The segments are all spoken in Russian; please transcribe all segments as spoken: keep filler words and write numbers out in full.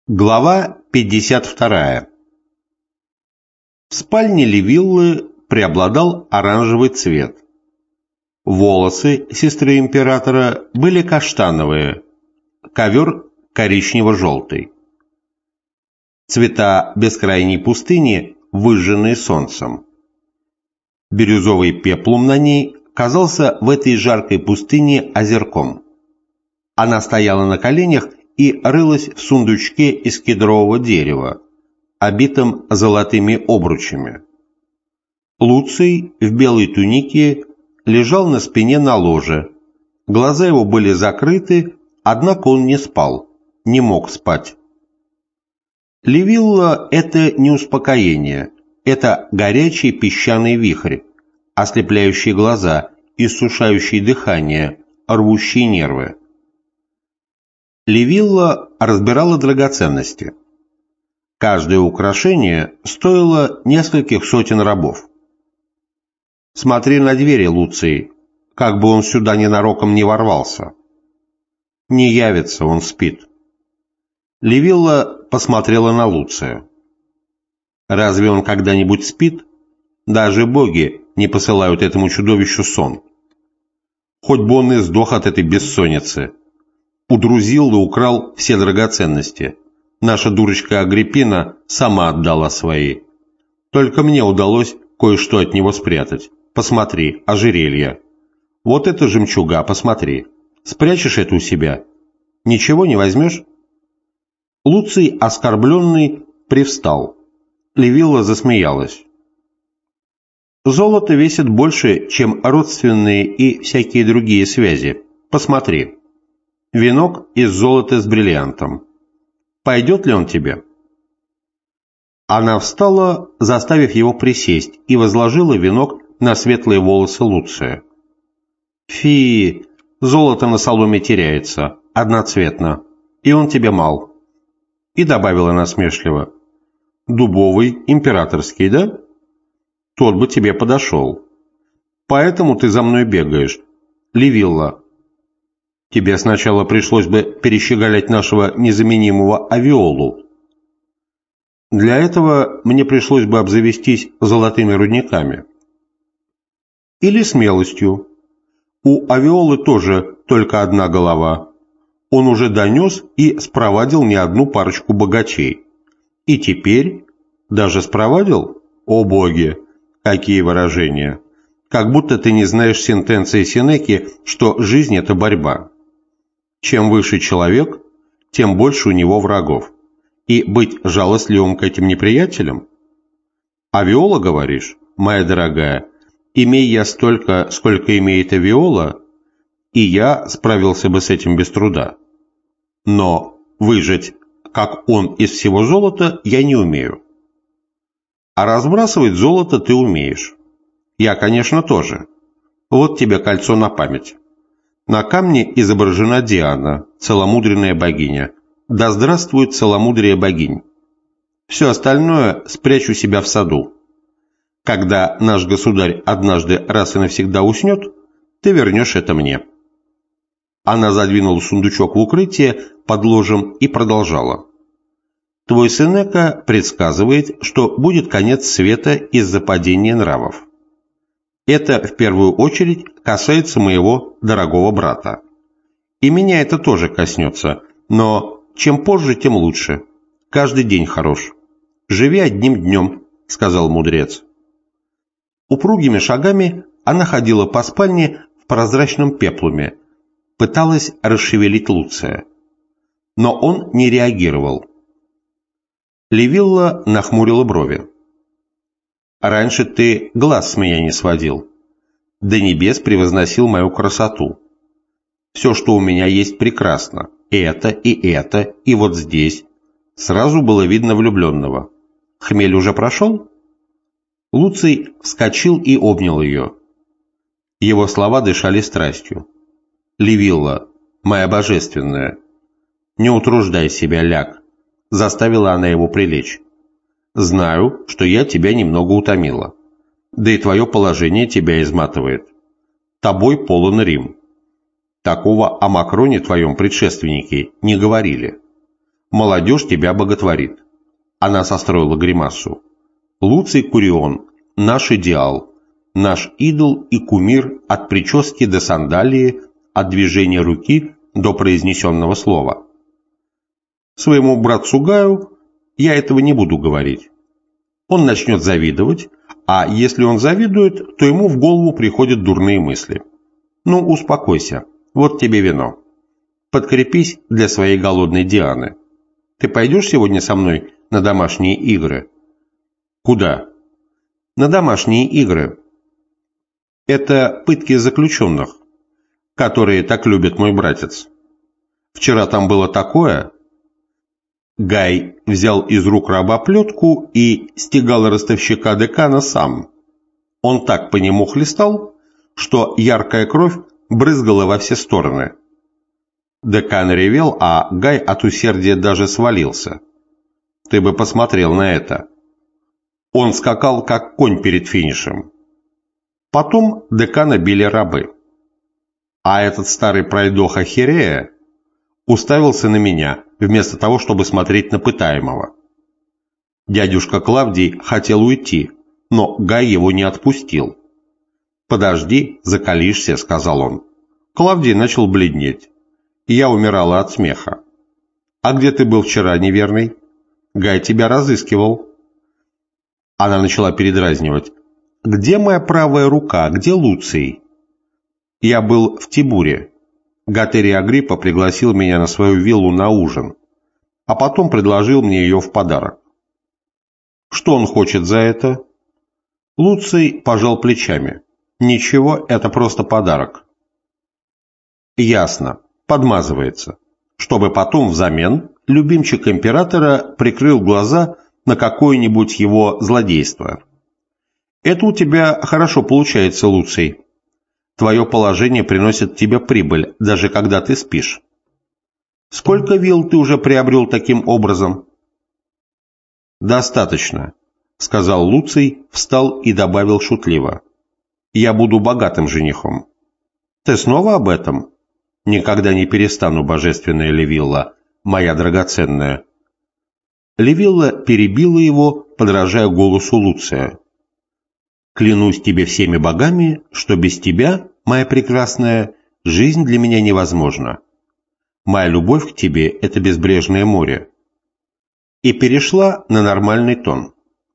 Глава пятьдесят вторая. В спальне Ливиллы преобладал оранжевый цвет. Волосы сестры императора были каштановые, ковер коричнево-желтый. Цвета бескрайней пустыни, выжженные солнцем. Бирюзовый пеплум на ней казался в этой жаркой пустыне озерком. Она стояла на коленях и рылась в сундучке из кедрового дерева, обитом золотыми обручами. Луций в белой тунике лежал на спине на ложе. Глаза его были закрыты, однако он не спал, не мог спать. Ливилла – это не успокоение, это горячий песчаный вихрь, ослепляющий глаза, иссушающий дыхание, рвущий нервы. Ливилла разбирала драгоценности. Каждое украшение стоило нескольких сотен рабов. «Смотри на двери, Луций, как бы он сюда ненароком не ворвался. Не явится, он спит». Ливилла посмотрела на Луция. «Разве он когда-нибудь спит? Даже боги не посылают этому чудовищу сон. Хоть бы он и сдох от этой бессонницы. Удрузил и украл все драгоценности. Наша дурочка Агриппина сама отдала свои. Только мне удалось кое-что от него спрятать. Посмотри, ожерелье. Вот это жемчуга, посмотри. Спрячешь это у себя? Ничего не возьмешь?» Луций, оскорбленный, привстал. Ливилла засмеялась. «Золото весит больше, чем родственные и всякие другие связи. Посмотри. Венок из золота с бриллиантом. Пойдет ли он тебе?» Она встала, заставив его присесть, и возложила венок на светлые волосы Луция. «Фи, золото на соломе теряется, одноцветно, и он тебе мал». И добавила насмешливо: «Дубовый, императорский, да? Тот бы тебе подошел. Поэтому ты за мной бегаешь, Ливилла. Тебе сначала пришлось бы перещеголять нашего незаменимого Авиолу. Для этого мне пришлось бы обзавестись золотыми рудниками. Или смелостью. У Авиолы тоже только одна голова. Он уже донес и спровадил не одну парочку богачей. И теперь даже спровадил? О боги! Какие выражения! Как будто ты не знаешь сентенции Сенеки, что жизнь – это борьба. Чем выше человек, тем больше у него врагов. И быть жалостливым к этим неприятелям? Авиола, говоришь, моя дорогая, имей я столько, сколько имеет Авиола, и я справился бы с этим без труда. Но выжать, как он, из всего золота я не умею. А разбрасывать золото ты умеешь. Я, конечно, тоже. Вот тебе кольцо на память. На камне изображена Диана, целомудренная богиня. Да здравствует целомудрие богинь. Все остальное спрячу себя в саду. Когда наш государь однажды раз и навсегда уснет, ты вернешь это мне». Она задвинула сундучок в укрытие под ложем и продолжала. «Твой Сенека предсказывает, что будет конец света из-за падения нравов. Это в первую очередь касается моего дорогого брата. И меня это тоже коснется, но чем позже, тем лучше. Каждый день хорош. Живи одним днем», — сказал мудрец. Упругими шагами она ходила по спальне в прозрачном пеплуме, пыталась расшевелить Луция. Но он не реагировал. Ливилла нахмурила брови. «Раньше ты глаз с меня не сводил. До небес превозносил мою красоту. Все, что у меня есть, прекрасно. Это и это, и вот здесь». Сразу было видно влюбленного. «Хмель уже прошел?» Луций вскочил и обнял ее. Его слова дышали страстью. «Ливилла, моя божественная, не утруждай себя, ляг», — заставила она его прилечь. «Знаю, что я тебя немного утомила. Да и твое положение тебя изматывает. Тобой полон Рим. Такого о Макроне твоем предшественники не говорили. Молодежь тебя боготворит. Она состроила гримасу. Луций Курион, наш идеал, наш идол и кумир от прически до сандалии, от движения руки до произнесенного слова. Своему братцу Гаю я этого не буду говорить. Он начнет завидовать, а если он завидует, то ему в голову приходят дурные мысли. Ну, успокойся, вот тебе вино. Подкрепись для своей голодной Дианы. Ты пойдешь сегодня со мной на домашние игры? Куда? На домашние игры. Это пытки заключенных, которые так любит мой братец. Вчера там было такое... Гай взял из рук раба плетку и стегал ростовщика декана сам. Он так по нему хлестал, что яркая кровь брызгала во все стороны. Декан ревел, а Гай от усердия даже свалился. Ты бы посмотрел на это. Он скакал, как конь перед финишем. Потом декана били рабы. А этот старый пройдоха Хирея уставился на меня, вместо того, чтобы смотреть на пытаемого. Дядюшка Клавдий хотел уйти, но Гай его не отпустил. «Подожди, закалишься», — сказал он. Клавдий начал бледнеть. Я умирала от смеха. «А где ты был вчера, неверный? Гай тебя разыскивал». Она начала передразнивать. «Где моя правая рука? Где Луций?» «Я был в Тибуре. Гатерий Агриппа пригласил меня на свою виллу на ужин, а потом предложил мне ее в подарок. Что он хочет за это?» Луций пожал плечами. «Ничего, это просто подарок». «Ясно. Подмазывается. Чтобы потом взамен любимчик императора прикрыл глаза на какое-нибудь его злодейство. Это у тебя хорошо получается, Луций. Твое положение приносит тебе прибыль, даже когда ты спишь. Сколько вилл ты уже приобрел таким образом?» «Достаточно», — сказал Луций, встал и добавил шутливо. «Я буду богатым женихом». «Ты снова об этом?» «Никогда не перестану, божественная Левилла, моя драгоценная». Левилла перебила его, подражая голосу Луция. «Клянусь тебе всеми богами, что без тебя, моя прекрасная, жизнь для меня невозможна. Моя любовь к тебе – это безбрежное море». И перешла на нормальный тон.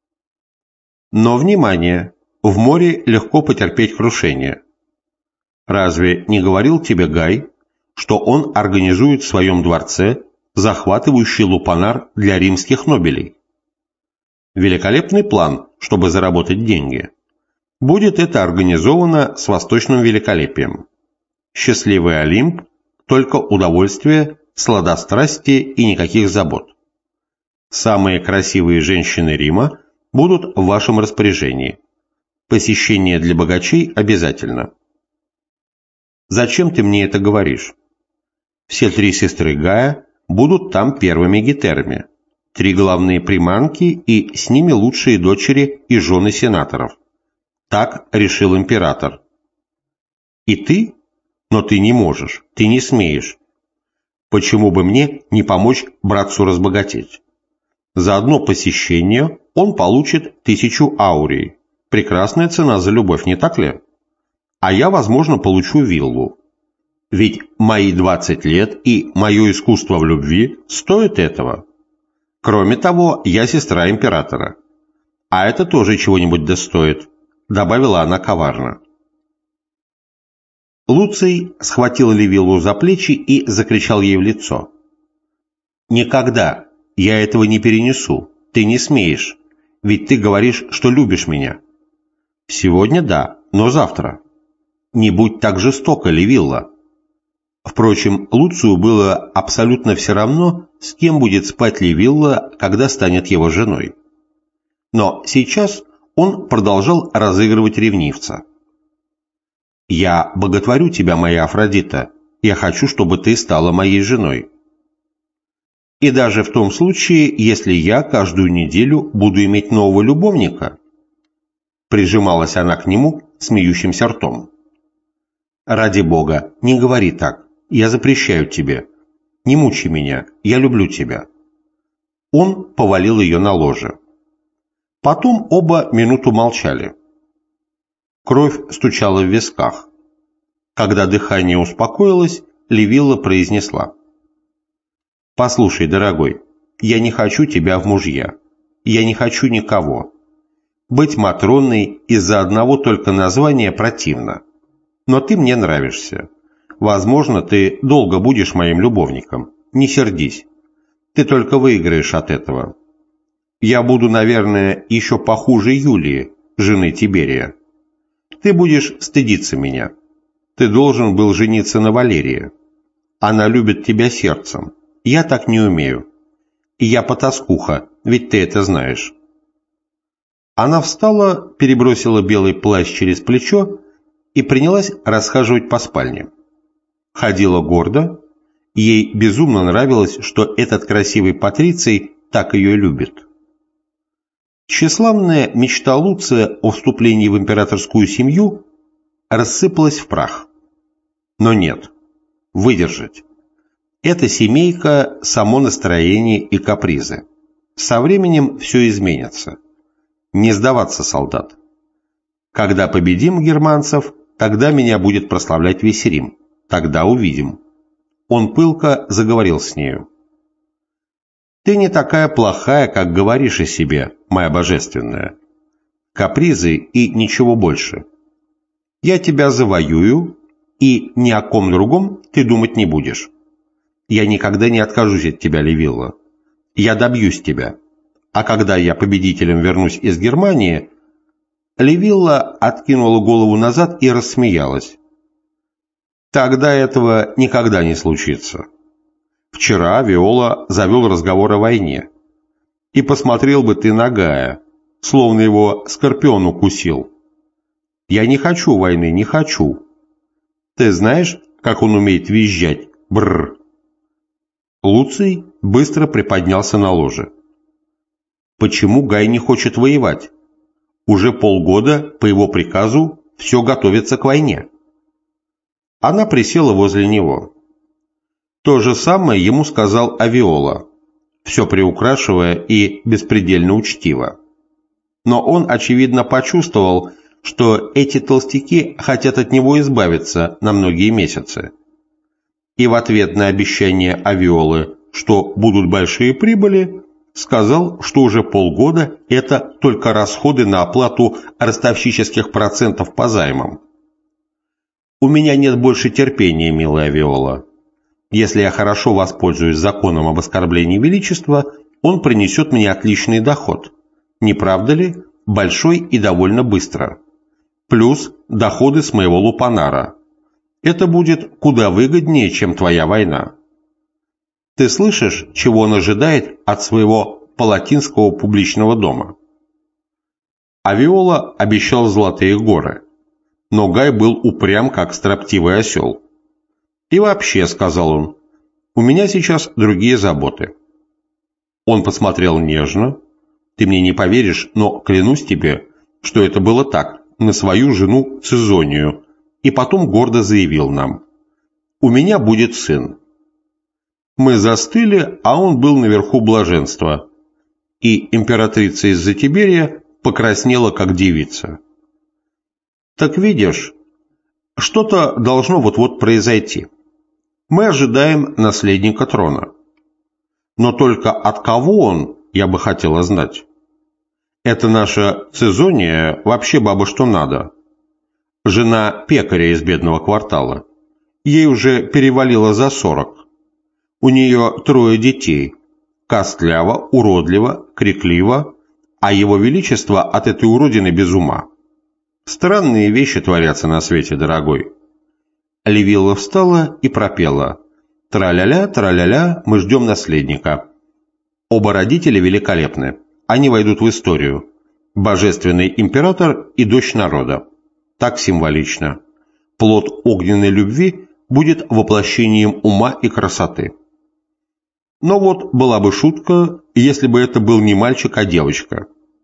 «Но, внимание, в море легко потерпеть крушение. Разве не говорил тебе Гай, что он организует в своем дворце захватывающий лупанар для римских нобелей? Великолепный план, чтобы заработать деньги. Будет это организовано с восточным великолепием. Счастливый Олимп, только удовольствие, сладострастие и никаких забот. Самые красивые женщины Рима будут в вашем распоряжении. Посещение для богачей обязательно». «Зачем ты мне это говоришь? Все три сестры Гая будут там первыми гетерами, три главные приманки и с ними лучшие дочери и жены сенаторов. Так решил император. И ты? Но ты не можешь, ты не смеешь. Почему бы мне не помочь братцу разбогатеть? За одно посещение он получит тысячу аурий. Прекрасная цена за любовь, не так ли? А я, возможно, получу виллу. Ведь мои двадцать лет и мое искусство в любви стоят этого. Кроме того, я сестра императора. А это тоже чего-нибудь достоит», — добавила она коварно. Луций схватил Левиллу за плечи и закричал ей в лицо. «Никогда! Я этого не перенесу. Ты не смеешь. Ведь ты говоришь, что любишь меня». «Сегодня да, но завтра». «Не будь так жестока, Левилла». Впрочем, Луцию было абсолютно все равно, с кем будет спать Левилла, когда станет его женой. Но сейчас он продолжал разыгрывать ревнивца. «Я боготворю тебя, моя Афродита. Я хочу, чтобы ты стала моей женой. И даже в том случае, если я каждую неделю буду иметь нового любовника». Прижималась она к нему смеющимся ртом. «Ради Бога, не говори так. Я запрещаю тебе. Не мучай меня. Я люблю тебя. Он повалил ее на ложе. Потом оба минуту молчали. Кровь стучала в висках. Когда дыхание успокоилось, Ливилла произнесла: «Послушай, дорогой, я не хочу тебя в мужья. Я не хочу никого. Быть Матроной из-за одного только названия противно. Но ты мне нравишься. Возможно, ты долго будешь моим любовником. Не сердись. Ты только выиграешь от этого. Я буду, наверное, еще похуже Юлии, жены Тиберия. Ты будешь стыдиться меня. Ты должен был жениться на Валерии. Она любит тебя сердцем. Я так не умею. И я потаскуха, ведь ты это знаешь». Она встала, перебросила белый плащ через плечо и принялась расхаживать по спальне. Ходила гордо. Ей безумно нравилось, что этот красивый Патриций так ее любит. Тщеславная мечта Луция о вступлении в императорскую семью рассыпалась в прах. Но нет, выдержать. Эта семейка – само настроение и капризы. Со временем все изменится. Не сдаваться, солдат. Когда победим германцев, тогда меня будет прославлять весь Рим. Тогда увидим. Он пылко заговорил с нею. «Ты не такая плохая, как говоришь о себе, моя божественная. Капризы и ничего больше. Я тебя завоюю, и ни о ком другом ты думать не будешь. Я никогда не откажусь от тебя, Ливилла. Я добьюсь тебя. А когда я победителем вернусь из Германии...» Ливилла откинула голову назад и рассмеялась. «Тогда этого никогда не случится. Вчера Виола завел разговор о войне. И посмотрел бы ты на Гая, словно его скорпион укусил. Я не хочу войны, не хочу. Ты знаешь, как он умеет визжать? Бррр!» Луций быстро приподнялся на ложе. «Почему Гай не хочет воевать? Уже полгода, по его приказу, все готовится к войне». Она присела возле него. То же самое ему сказал Авиола, все приукрашивая и беспредельно учтиво. Но он, очевидно, почувствовал, что эти толстяки хотят от него избавиться на многие месяцы. И в ответ на обещание Авиолы, что будут большие прибыли, сказал, что уже полгода это только расходы на оплату ростовщических процентов по займам. «У меня нет больше терпения, милая Авиола. Если я хорошо воспользуюсь законом об оскорблении величества, он принесет мне отличный доход. Не правда ли? Большой и довольно быстро. Плюс доходы с моего лупанара. Это будет куда выгоднее, чем твоя война. Ты слышишь, чего он ожидает от своего палатинского публичного дома?» Авиола обещал золотые горы, но Гай был упрям, как строптивый осел. «И вообще, — сказал он, — у меня сейчас другие заботы». Он посмотрел нежно. «Ты мне не поверишь, но клянусь тебе, что это было так, на свою жену Цезонию», и потом гордо заявил нам: «У меня будет сын». Мы застыли, а он был наверху блаженства, и императрица из-за Тиберия покраснела, как девица. «Так видишь, что-то должно вот-вот произойти. Мы ожидаем наследника трона. Но только от кого он, я бы хотела знать. Это наша Цезония вообще баба что надо. Жена пекаря из бедного квартала. Ей уже перевалило за сорок. У нее трое детей. Костляво, уродливо, крикливо, а его величество от этой уродины без ума. Странные вещи творятся на свете, дорогой». Ливилла встала и пропела: «Тра-ля-ля, тра-ля-ля, мы ждем наследника. Оба родителя великолепны. Они войдут в историю. Божественный император и дочь народа. Так символично. Плод огненной любви будет воплощением ума и красоты». Но вот была бы шутка, если бы это был не мальчик, а девочка.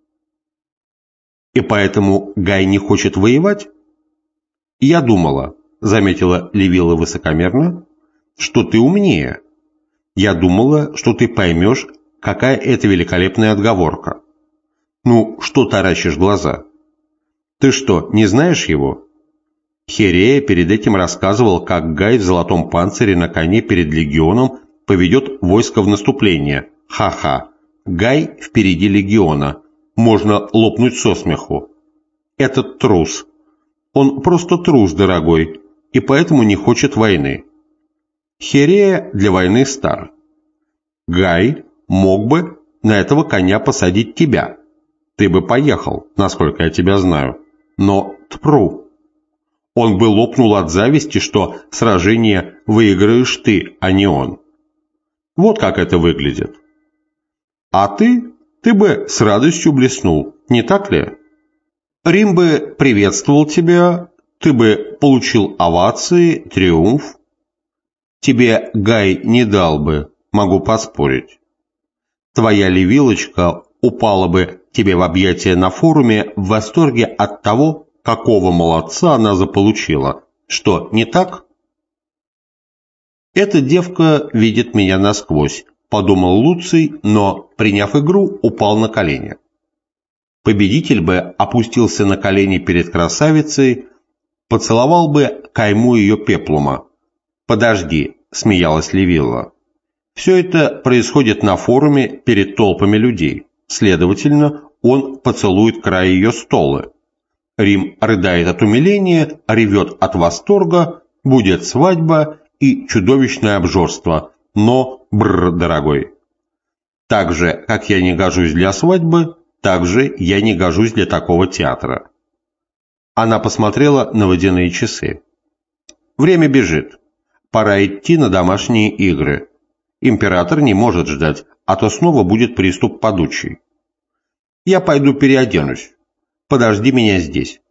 «И поэтому Гай не хочет воевать?» «Я думала, — заметила Ливилла высокомерно, — что ты умнее. Я думала, что ты поймешь, какая это великолепная отговорка. Ну, что таращишь глаза? Ты что, не знаешь его? Херея перед этим рассказывал, как Гай в золотом панцире на коне перед легионом поведет войско в наступление. Ха-ха. Гай впереди легиона. Можно лопнуть со смеху. Этот трус. Он просто трус, дорогой, и поэтому не хочет войны. Херея для войны стар. Гай мог бы на этого коня посадить тебя. Ты бы поехал, насколько я тебя знаю. Но тпру. Он бы лопнул от зависти, что сражение выиграешь ты, а не он. Вот как это выглядит. А ты, ты бы с радостью блеснул, не так ли? Рим бы приветствовал тебя, ты бы получил овации, триумф. Тебе Гай не дал бы, могу поспорить. Твоя левилочка упала бы тебе в объятия на форуме в восторге от того, какого молодца она заполучила. Что, не так? Эта девка видит меня насквозь, подумал Луций, но, приняв игру, упал на колени. Победитель бы опустился на колени перед красавицей, поцеловал бы кайму ее пеплума. «Подожди», — смеялась Левилла. «Все это происходит на форуме перед толпами людей. Следовательно, он поцелует край ее столы. Рим рыдает от умиления, ревет от восторга, будет свадьба и чудовищное обжорство. Но, бррр, дорогой, так же, как я не гожусь для свадьбы, так же я не гожусь для такого театра». Она посмотрела на водяные часы. «Время бежит. Пора идти на домашние игры. Император не может ждать, а то снова будет приступ подучий. Я пойду переоденусь. Подожди меня здесь».